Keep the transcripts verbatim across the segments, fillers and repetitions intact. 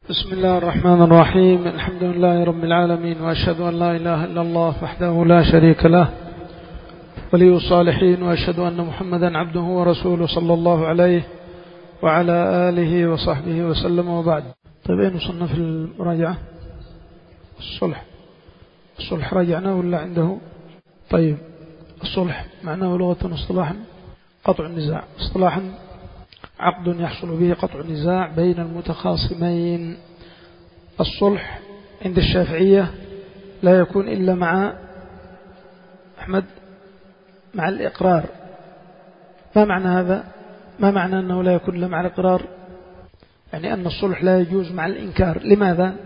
بسم الله الرحمن الرحيم. الحمد لله رب العالمين، وأشهد أن لا إله إلا الله وحده لا شريك له ولي الصالحين، وأشهد أن محمدا عبده ورسوله صلى الله عليه وعلى آله وصحبه وسلم، وبعد. طيب أين وصلنا في المراجعة؟ الصلح. الصلح راجعناه ولا عنده؟ طيب الصلح معناه لغة واصطلاحا قطع النزاع، اصطلاحا عقد يحصل به قطع النزاع بين المتخاصمين. الصلح عند الشافعية لا يكون إلا مع أحمد مع الإقرار. ما معنى هذا؟ ما معنى أنه لا يكون إلا مع الإقرار؟ يعني أن الصلح لا يجوز مع الإنكار. لماذا؟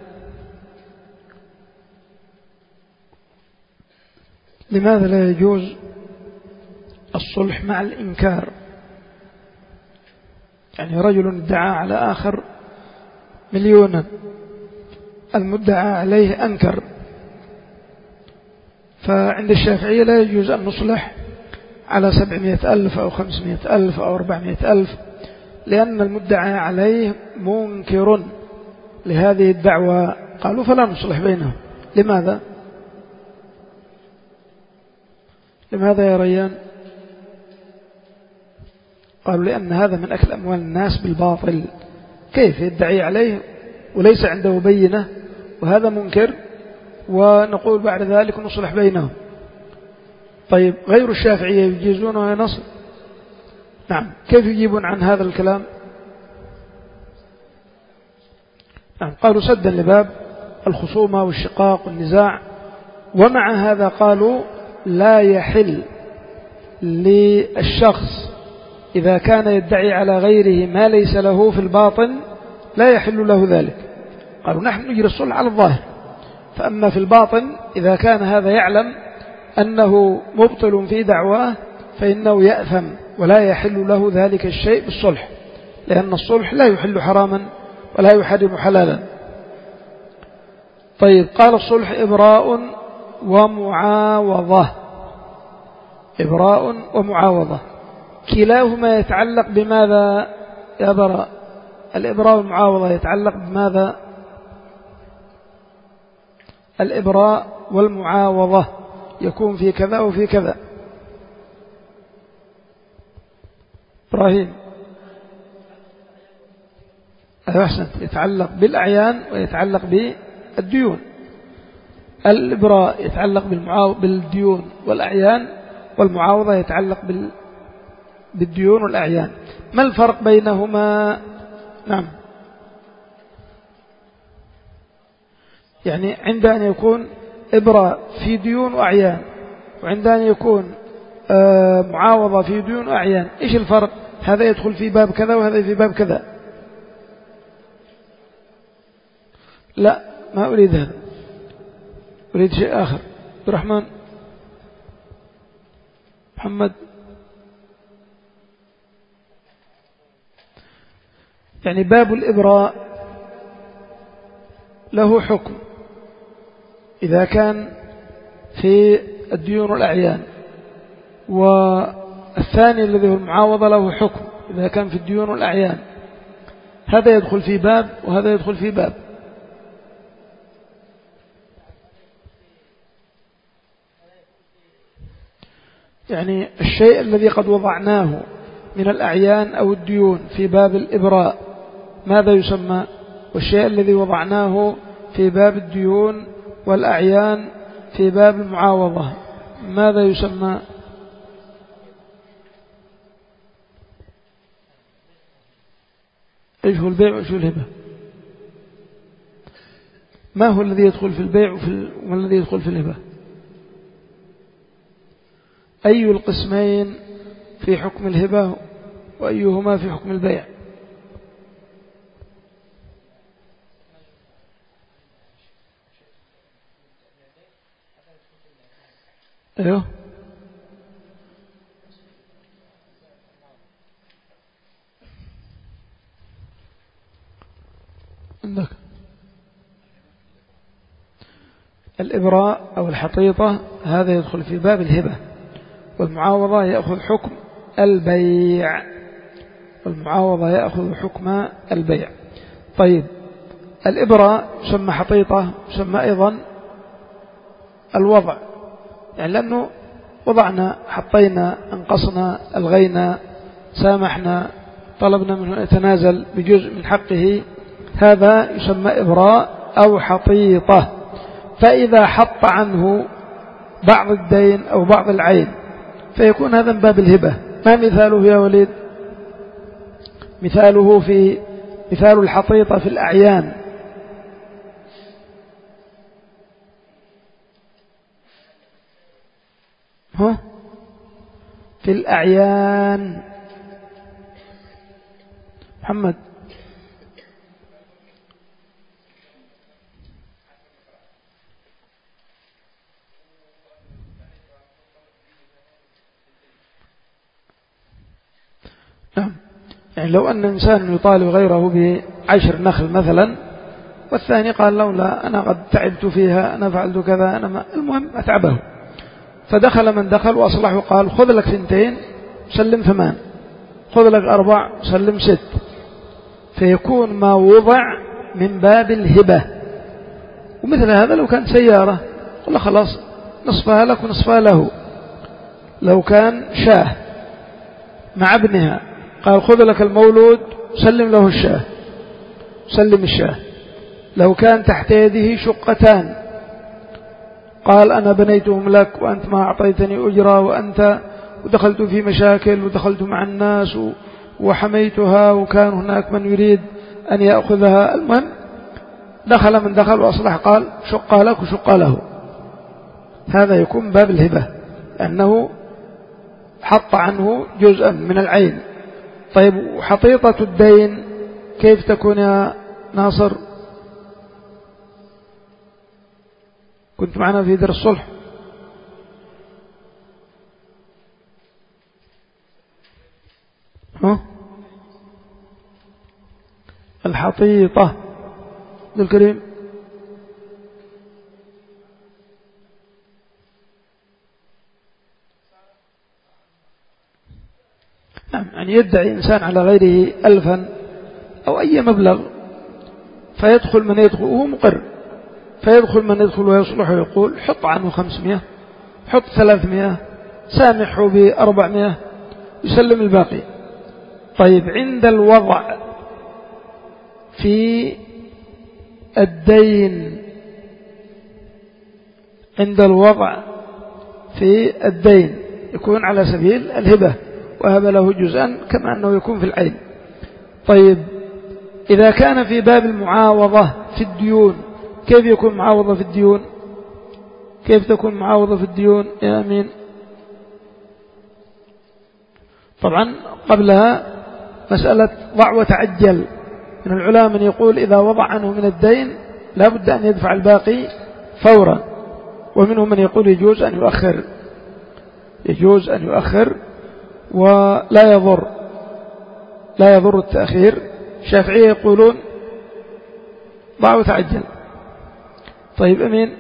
لماذا لا يجوز الصلح مع الإنكار؟ يعني رجل ادعى على آخر مليونا، المدعى عليه أنكر، فعند الشافعية لا يجوز أن نصلح على سبعمائة ألف أو خمسمائة ألف أو أربعمائة ألف، لأن المدعى عليه منكر لهذه الدعوة. قالوا فلا نصلح بينهم. لماذا؟ لماذا يا ريان؟ قالوا لأن هذا من أكل أموال الناس بالباطل. كيف يدعي عليه وليس عنده بينة وهذا منكر، ونقول بعد ذلك نصلح بينهم؟ طيب غير الشافعية يجيزونه نصل؟ نعم. كيف يجيبون عن هذا الكلام؟ نعم. قالوا سدا لباب الخصومة والشقاق والنزاع. ومع هذا قالوا لا يحل للشخص إذا كان يدعي على غيره ما ليس له في الباطن، لا يحل له ذلك. قالوا نحن نجري الصلح على الظاهر، فأما في الباطن إذا كان هذا يعلم أنه مبطل في دعواه فإنه يأثم ولا يحل له ذلك الشيء بالصلح، لأن الصلح لا يحل حراما ولا يحرم حلالا. طيب قال الصلح إبراء ومعاوضة. إبراء ومعاوضة كلاهما يتعلق بماذا يا براء؟ الإبراء والمعاوضة يتعلق بماذا؟ الإبراء والمعاوضة يكون في كذا وفي كذا. إبراهيم أحسنت. يتعلق بالأعيان ويتعلق بالديون. الإبراء يتعلق بالديون والأعيان، والمعاوضة يتعلق بال بالديون والأعيان. ما الفرق بينهما؟ نعم. يعني عند أن يكون إبراء في ديون وأعيان، وعند أن يكون معاوضة في ديون وأعيان، إيش الفرق؟ هذا يدخل في باب كذا وهذا في باب كذا. لا، ما أريد هذا، أريد شيء آخر. عبد الرحمن، محمد. يعني باب الإبراء له حكم إذا كان في الديون والأعيان، والثاني الذي هو المعاوضة له حكم إذا كان في الديون والأعيان. هذا يدخل في باب وهذا يدخل في باب. يعني الشيء الذي قد وضعناه من الأعيان أو الديون في باب الإبراء ماذا يسمى؟ والشيء الذي وضعناه في باب الديون والأعيان في باب المعاوضة ماذا يسمى؟ إيش هو البيع وإيش هو الهبة؟ ما هو الذي يدخل في البيع والذي يدخل في الهبة؟ أي القسمين في حكم الهبة وأيهما في حكم البيع؟ أيوه عندك الإبراء أو الحطيطة، هذا يدخل في باب الهبة، والمعاوضة يأخذ حكم البيع، والمعاوضة يأخذ حكم البيع. طيب الإبرة يسمى حطيطة، يسمى أيضا الوضع، يعني لأنه وضعنا، حطينا، انقصنا، ألغينا، سامحنا، طلبنا منه يتنازل بجزء من حقه، هذا يسمى إبراء أو حطيطة. فإذا حط عنه بعض الدين أو بعض العين فيكون هذا من باب الهبة. ما مثاله يا وليد؟ مثاله في مثال الحطيطة في الأعيان، ها في الأعيان محمد، نعم، يعني لو أن إنسان يطالب غيره بعشر نخل مثلا، والثاني قال له لا أنا قد تعبت فيها، أنا فعلت كذا، أنا ما المهم أتعبه، فدخل من دخل وأصلحه قال خذ لك ثنتين سلم ثمان، خذ لك أربع سلم ست، فيكون ما وضع من باب الهبة. ومثل هذا لو كانت سيارة قل خلاص نصفها لك ونصفها له. لو كان شاه مع ابنها قال خذ لك المولود سلم له الشاه، سلم الشاه. لو كان تحت يده شقتان قال أنا بنيتهم لك وأنت ما أعطيتني أجرة، وأنت ودخلت في مشاكل ودخلت مع الناس وحميتها، وكان هناك من يريد أن يأخذها، المهم دخل من دخل وأصلح قال شق لك وشق له. هذا يكون باب الهبة لأنه حط عنه جزءا من العين. طيب وحطيطة الدين كيف تكون يا ناصر؟ كنت معنا في درس الصلح. ها الحطيطة عبد الكريم، نعم، يعني يدعي إنسان على غيره ألفا أو أي مبلغ، فيدخل من يدخل وهو مقر، فيدخل من يدخل ويصلح ويقول حط عنه خمسمائة، حط ثلاثمائة، سامحه بأربعمائة، يسلم الباقي. طيب عند الوضع في الدين، عند الوضع في الدين يكون على سبيل الهبة، وهب له جزءا كما أنه يكون في العين. طيب إذا كان في باب المعاوضة في الديون كيف يكون معاوضة في الديون؟ كيف تكون معاوضة في الديون يا أمين؟ طبعا قبلها مسألة ضع وتعجل. من العلماء من يقول إذا وضع عنه من الدين لا بد أن يدفع الباقي فورا، ومنهم من يقول يجوز أن يؤخر، يجوز أن يؤخر ولا يضر، لا يضر التأخير. الشافعية يقولون ضع وتعجل. طيب أمين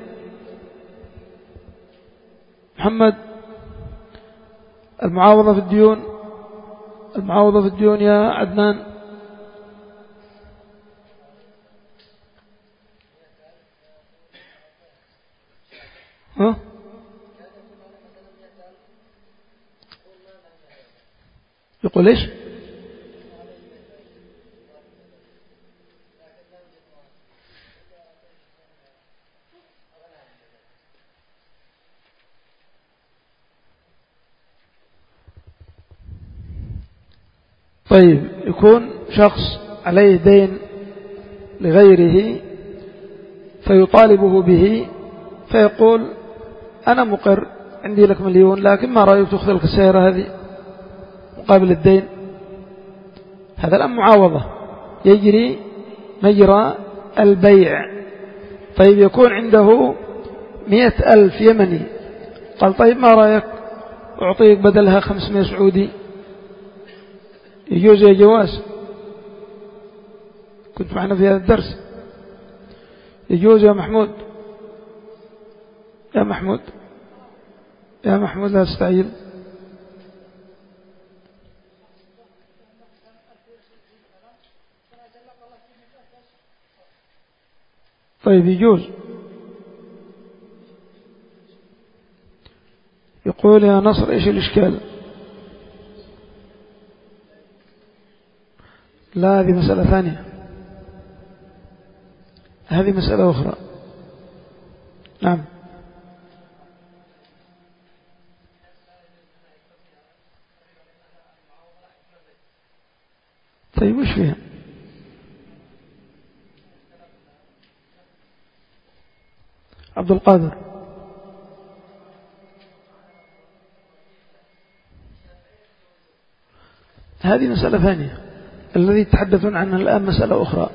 محمد، المعاوضة في الديون، المعاوضة في الديون يا عدنان. ها يقول إيش؟ طيب يكون شخص عليه دين لغيره فيطالبه به، فيقول أنا مقر عندي لك مليون، لكن ما رأيك تأخذ لك السيارة هذه مقابل الدين؟ هذا الآن معاوضة يجري مجرى البيع. طيب يكون عنده مئة ألف يمني، قال طيب ما رأيك أعطيك بدلها خمسمائة سعودي؟ يجوز يا جواز؟ كنت معنا في هذا الدرس. يجوز يا محمود؟ يا محمود يا محمود لا تستعجل. طيب يجوز. يقول يا نصر إيش الإشكال؟ لا، هذه مسألة ثانية، هذه مسألة أخرى. نعم. طيب وش فيها؟ عبد القادر. هذه مسألة ثانية. الذي تحدثون عنه الآن مسألة أخرى.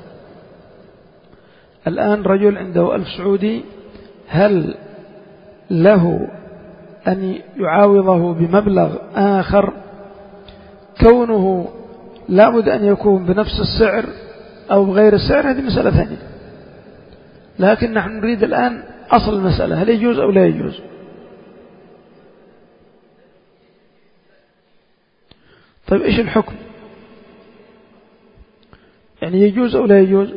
الآن رجل عنده ألف سعودي، هل له أن يعاوضه بمبلغ آخر؟ كونه لابد أن يكون بنفس السعر أو بغير السعر، هذه مسألة ثانية. لكن نحن نريد الآن أصل المسألة، هل يجوز أو لا يجوز؟ طيب إيش الحكم؟ يعني يجوز أو لا يجوز؟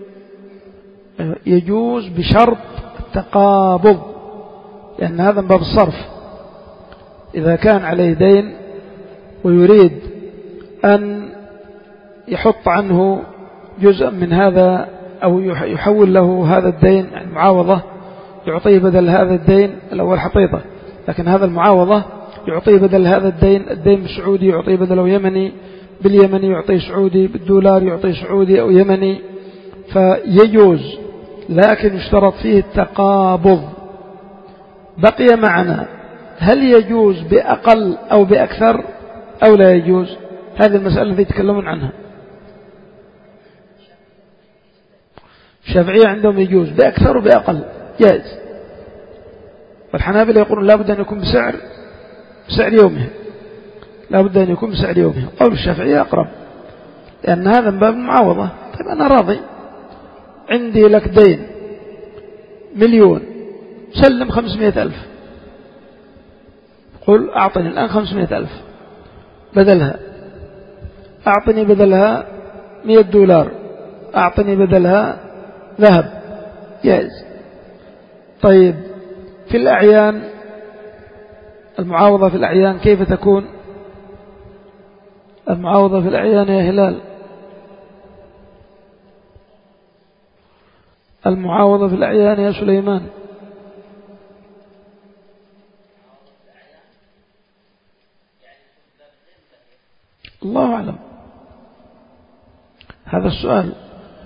يجوز بشرط التقابض، لأن هذا من باب الصرف. إذا كان عليه دين ويريد أن يحط عنه جزء من هذا أو يحول له هذا الدين، يعني معاوضة، يعطيه بدل هذا الدين الأول حطيطة، لكن هذا المعاوضة يعطيه بدل هذا الدين، الدين بالسعودي يعطيه بدله يمني، باليمني يعطيه سعودي، بالدولار يعطيه سعودي أو يمني، فيجوز، لكن يشترط فيه التقابض. بقي معنا هل يجوز بأقل أو بأكثر أو لا يجوز؟ هذه المسألة التي يتكلمون عنها. الشافعية عندهم يجوز بأكثر وبأقل، جائز. والحنابلة يقولون لا بد أن يكون بسعر بسعر يومه، لا بد أن يكون بسعر يومه. قول الشافعية أقرب، لأن هذا من باب المعاوضة. طيب أنا راضي، عندي لك دين مليون، سلم خمسمائة ألف، قل أعطني الآن خمسمائة ألف بدلها، أعطني بدلها مئة دولار، أعطني بدلها ذهب، جائز. طيب في الأعيان، المعاوضة في الأعيان كيف تكون؟ المعاوضة في الأعيان يا هلال، المعاوضة في الأعيان يا سليمان. الله أعلم، هذا السؤال.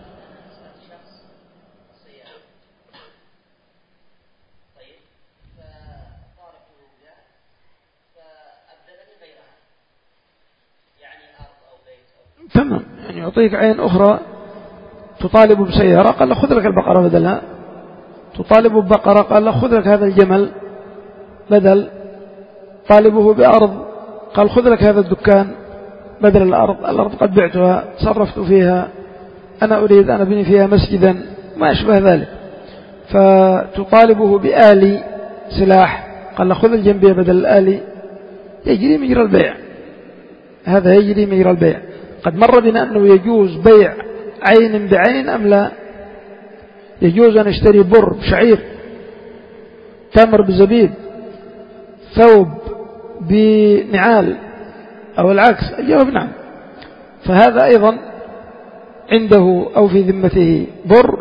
تمام، يعني يعطيك عين أخرى، تطالب بسيارة قال له خذ لك البقرة بدلها، تطالب ببقرة قال له خذ لك هذا الجمل بدل، طالبه بأرض قال خذ لك هذا الدكان بدل الأرض، الأرض قد بعتها تصرفت فيها، أنا أريد أن أبني فيها مسجدا، ما أشبه ذلك. فتطالبه بآلي سلاح قال له خذ الجنبية بدل الآلي، يجري مجرى البيع، هذا يجري مجرى البيع. قد مر بنا أنه يجوز بيع عين بعين أم لا؟ يجوز أن اشتري بر بشعير، تمر بزبيب، ثوب بنعال، أو العكس. الجواب نعم. فهذا أيضا عنده أو في ذمته بر،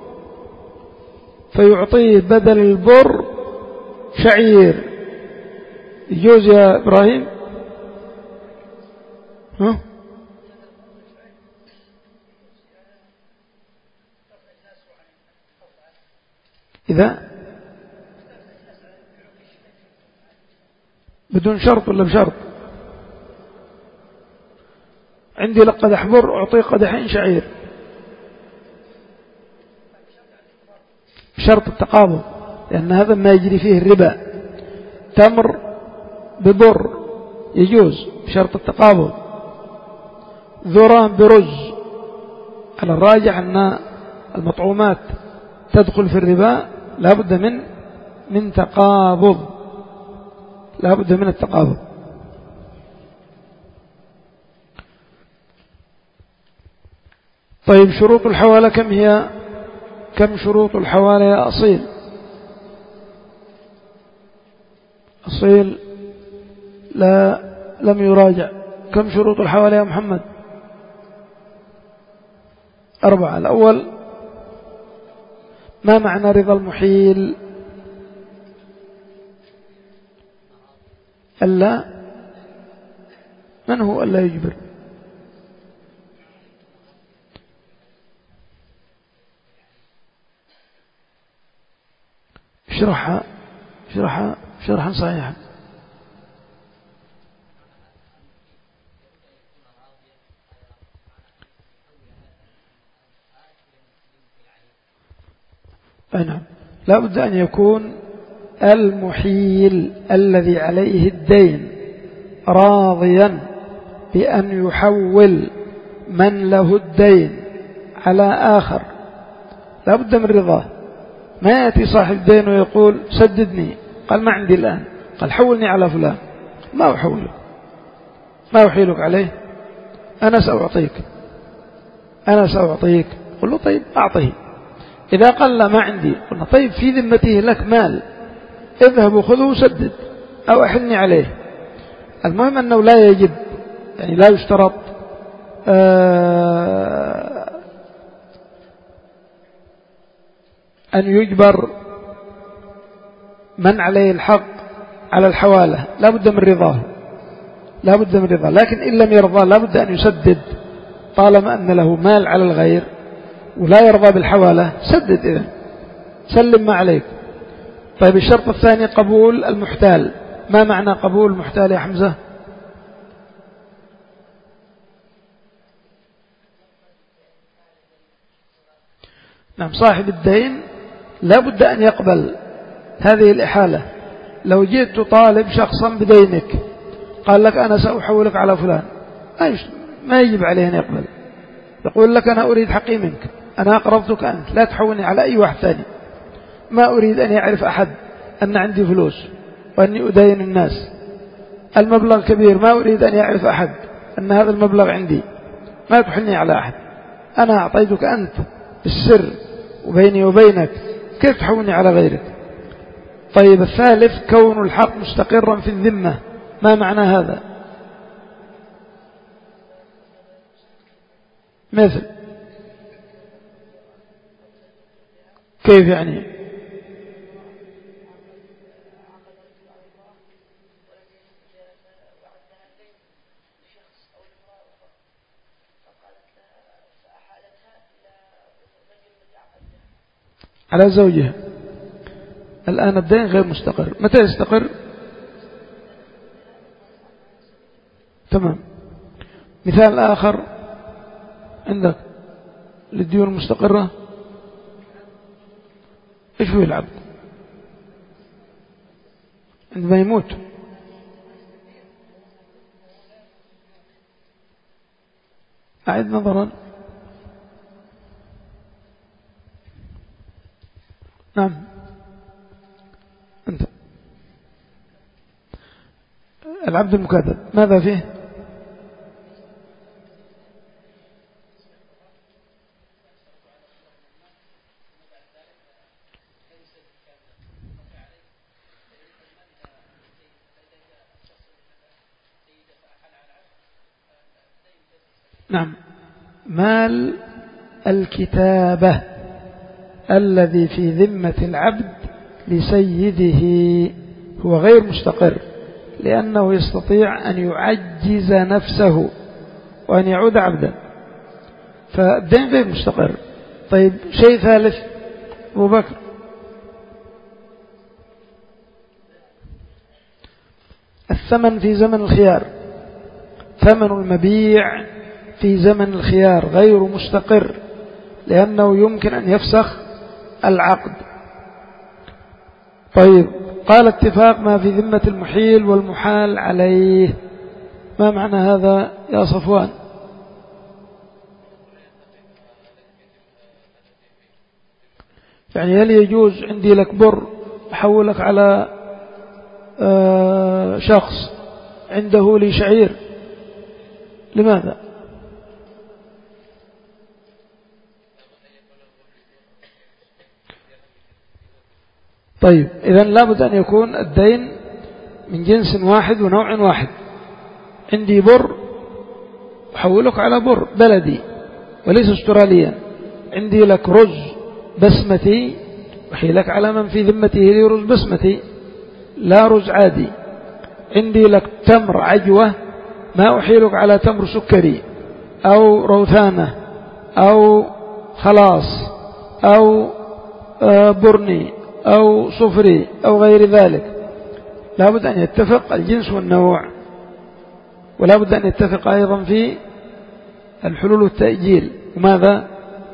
فيعطيه بدل البر شعير، يجوز يا إبراهيم؟ ها؟ إذا بدون شرط ولا بشرط؟ عندي لك قدح بر، أعطيه قدحين شعير بشرط التقابض، لأن هذا ما يجري فيه الربا. تمر ببر يجوز بشرط التقابض، ذران برز، على الراجح أن المطعومات تدخل في الربا، لا بد من من تقابض، لا بد من التقابض. طيب شروط الحوالة كم هي؟ كم شروط الحوالة يا أصيل؟ أصيل لا لم يراجع. كم شروط الحوالة يا محمد؟ أربعة. الأول ما معنى رضا المحيل؟ ألا من هو ألا يجبر؟ اشرحها اشرحها شرحا صحيحا. أي نعم، لا بد أن يكون المحيل الذي عليه الدين راضيا بأن يحول من له الدين على آخر، لا بد من رضاه. ما يأتي صاحب الدين ويقول سددني، قال ما عندي الآن، قال حولني على فلان، ما أحولك، ما أحيلك عليه، أنا سأعطيك أنا سأعطيك قل له طيب أعطيه. إذا قال لا ما عندي، قلنا طيب في ذمته لك مال، اذهب وخذه وسدد أو أحلني عليه. المهم أنه لا يجب، يعني لا يشترط أن يجبر من عليه الحق على الحوالة، لا بد من رضاه، لا بد من رضاه. لكن إن لم يرضى لا بد أن يسدد، طالما أن له مال على الغير ولا يرضى بالحوالة سدد، إذن سلم ما عليك. طيب الشرط الثاني قبول المحتال. ما معنى قبول المحتال يا حمزة؟ نعم، صاحب الدين لا بد أن يقبل هذه الإحالة. لو جئت تطالب شخصا بدينك قال لك أنا سأحولك على فلان، ما يجب عليه أن يقبل، يقول لك أنا أريد حقي منك، أنا أقرضتك أنت، لا تحولني على أي واحد ثاني. ما أريد أن يعرف أحد أن عندي فلوس وأني أدين الناس، المبلغ كبير، ما أريد أن يعرف أحد أن هذا المبلغ عندي، ما تحلني على أحد، أنا أعطيتك أنت بالسر وبيني وبينك، كيف تحولني على غيرك؟ طيب الثالث كون الحق مستقرا في الذمة. ما معنى هذا؟ مثل كيف يعني؟ على زوجها. الآن الدين غير مستقر، متى يستقر؟ تمام. مثال آخر عندك للديون المستقرة، إيش هو العبد عندما يموت؟ أعد نظرا. نعم أنت العبد المكاتب ماذا فيه؟ نعم، مال الكتابة الذي في ذمة العبد لسيده هو غير مستقر، لأنه يستطيع أن يعجز نفسه وأن يعود عبدا، فالدين غير مستقر. طيب شيء ثالث أبو بكر. الثمن في زمن الخيار، ثمن المبيع في زمن الخيار غير مستقر، لأنه يمكن أن يفسخ العقد. طيب قال اتفاق ما في ذمة المحيل والمحال عليه. ما معنى هذا يا صفوان؟ يعني هل يجوز عندي لك بر أحولك على شخص عنده لي شعير؟ لماذا؟ طيب إذن لابد أن يكون الدين من جنس واحد ونوع واحد. عندي بر أحولك على بر بلدي وليس استراليا. عندي لك رز بسمتي أحيلك على من في ذمته لي رز بسمتي لا رز عادي. عندي لك تمر عجوة ما أحيلك على تمر سكري أو روثانة أو خلاص أو برني أو صفري أو غير ذلك. لا بد أن يتفق الجنس والنوع، ولا بد أن يتفق أيضا في الحلول والتأجيل. وماذا؟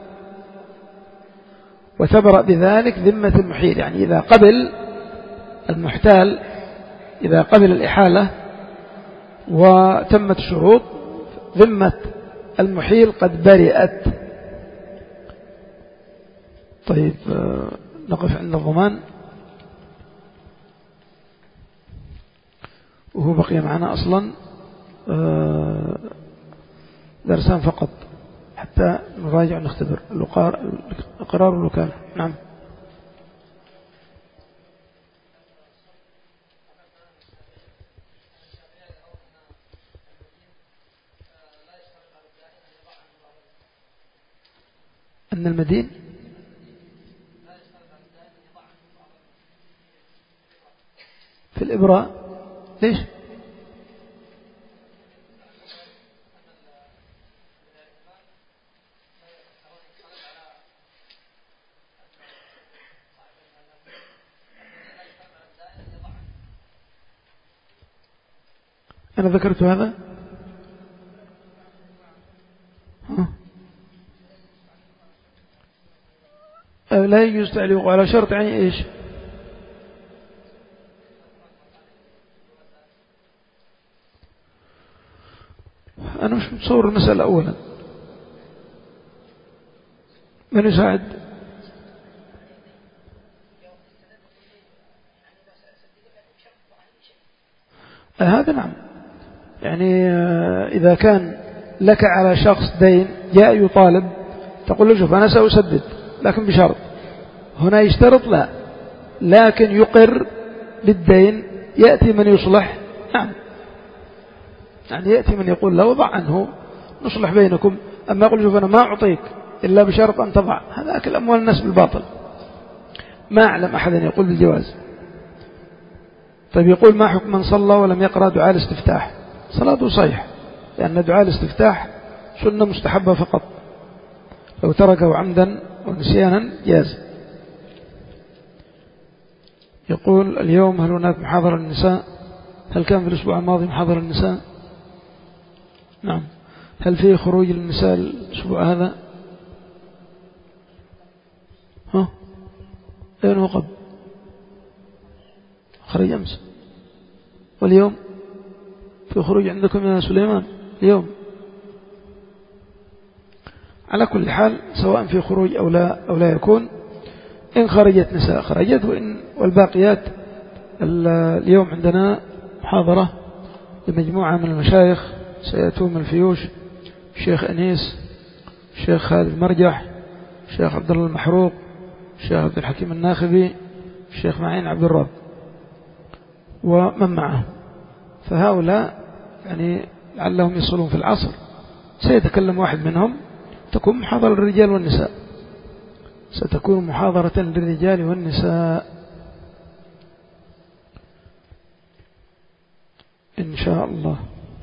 وتبرأ بذلك ذمة المحيل. يعني إذا قبل المحتال، إذا قبل الإحالة وتمت الشروط، ذمة المحيل قد برئت. طيب نقف عند الضمان، وهو بقي معنا أصلا درسان فقط حتى نراجع ونختبر القرار والوكالة. نعم. أن المدين في الإبراء ليش؟ أنا ذكرت هذا. لا يجوز تعليق على شرط. يعني إيش؟ أنا مش متصور المسألة. أولا من يساعد؟ هذا نعم. يعني إذا كان لك على شخص دين جاء يطالب، تقول له شوف أنا سأسدد لكن بشرط. هنا يشترط؟ لا، لكن يقر بالدين. يأتي من يصلح. نعم، يعني يأتي من يقول له وضع عنه نصلح بينكم. أما يقول شوف أنا ما أعطيك إلا بشرط أن تضع، هذا أكل أموال الناس بالباطل. ما أعلم أحدا يقول بالجواز. طيب يقول ما حكم من صلى ولم يقرأ دعاء الاستفتاح؟ صلاته صحيح، لأن دعاء الاستفتاح سنة مستحبة فقط، لو تركه عمدا ونسيانا جاز. يقول اليوم هل هناك محاضرة للنساء؟ هل كان في الأسبوع الماضي محاضرة للنساء؟ نعم. هل فيه خروج للنساء الأسبوع هذا؟ ها؟ أين هو قبل؟ خرج أمس. واليوم في خروج عندكم يا سليمان اليوم؟ على كل حال سواء في خروج أو لا, أو لا يكون، إن خرجت نساء خرجت، وإن والباقيات. اليوم عندنا محاضرة لمجموعة من المشايخ سيأتون من الفيوش: الشيخ أنيس، الشيخ خالد المرجح، الشيخ عبد الله المحروق، الشيخ عبد الحكيم الناخبي، الشيخ معين عبد الرب ومن معه. فهؤلاء يعني لعلهم يصلون في العصر، سيتكلم واحد منهم. تكون محاضرة للرجال والنساء، ستكون محاضرة للرجال والنساء إن شاء الله.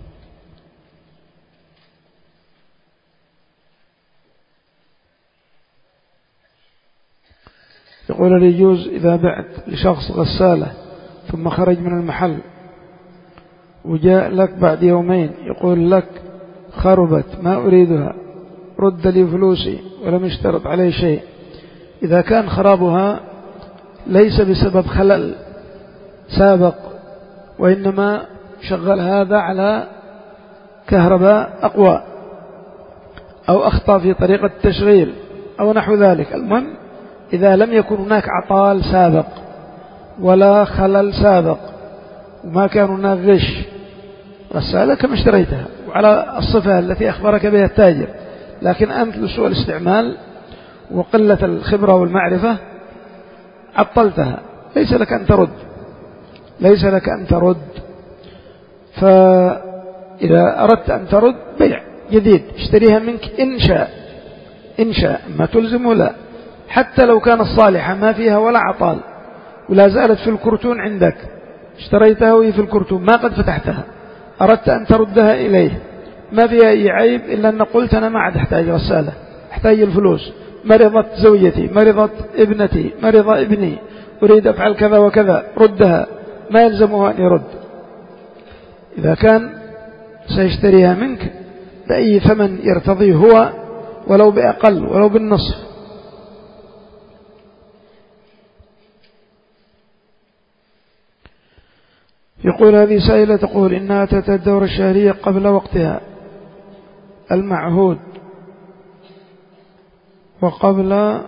يقول لي يجوز إذا بعت لشخص غسالة ثم خرج من المحل وجاء لك بعد يومين يقول لك خربت ما أريدها، رد لي فلوسي، ولم يشترط عليه شيء، إذا كان خرابها ليس بسبب خلل سابق وإنما شغل هذا على كهرباء أقوى أو أخطأ في طريقة التشغيل أو نحو ذلك، المهم إذا لم يكن هناك عطال سابق ولا خلل سابق وما كان هناك غش، غسالة كما اشتريتها وعلى الصفة التي أخبرك بها التاجر، لكن أنت لسوء الاستعمال وقلة الخبرة والمعرفة عطلتها ليس لك أن ترد ليس لك أن ترد فإذا أردت أن ترد بيع جديد اشتريها منك إن شاء إن شاء ما تلزمه لا، حتى لو كانت صالحة ما فيها ولا عطال ولا زالت في الكرتون عندك، اشتريتها وهي في الكرتون ما قد فتحتها، أردت أن تردها إليه ما فيها أي عيب إلا أن قلت أنا ما عاد أحتاج غسالة، أحتاج الفلوس، مرضت زوجتي، مرضت ابنتي، مرض ابني، أريد أفعل كذا وكذا، ردها، ما يلزمه أن يرد. إذا كان سيشتريها منك بأي ثمن يرتضيه هو ولو بأقل ولو بالنصف. يقول هذه سائلة تقول إنها أتت الدورة الشهرية قبل وقتها المعهود وقبل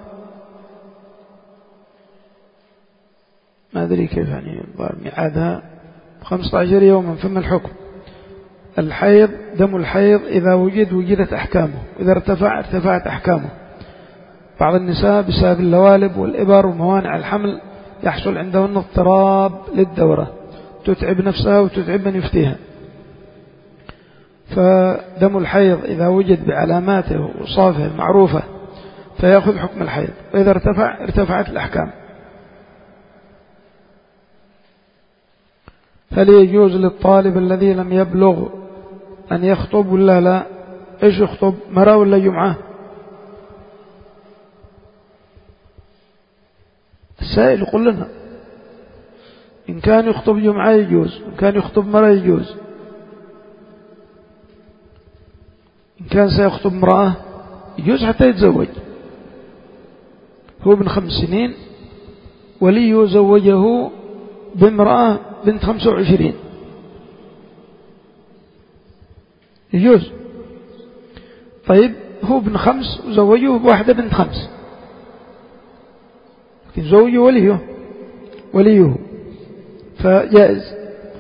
ما أدري كيف يعني ميعادها خمسة عشر يوما، فما الحكم؟ الحيض دم الحيض إذا وجد وجدت أحكامه، إذا ارتفع ارتفعت أحكامه. بعض النساء بسبب اللوالب والإبر وموانع الحمل يحصل عندهن اضطراب للدورة، تتعب نفسها وتتعب من يفتيها. فدم الحيض إذا وجد بعلاماته وصافه المعروفة فيأخذ حكم الحيض، وإذا ارتفع ارتفعت الأحكام. هل يجوز للطالب الذي لم يبلغ أن يخطب ولا لا؟ إيش يخطب، مرة ولا جمعة؟ السائل يقول لنا إن كان يخطب جمعة يجوز، إن كان يخطب مرة يجوز، إن كان سيخطب امرأة يجوز حتى يتزوج. هو ابن خمس سنين وليه زوجه بامرأة بنت خمسة وعشرين يجوز. طيب هو ابن خمس وزوجه بواحدة بنت خمس، لكن زوجه وليه وليه فجائز.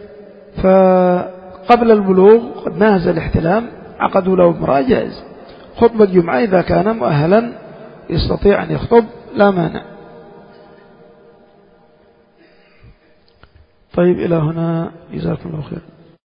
فقبل البلوغ قد ناهز الاحتلام عقدوا له امرأة جائز. خطبة جمعة إذا كان مؤهلا يستطيع أن يخطب لا مانع. طيب إلى هنا جزاكم الله خير.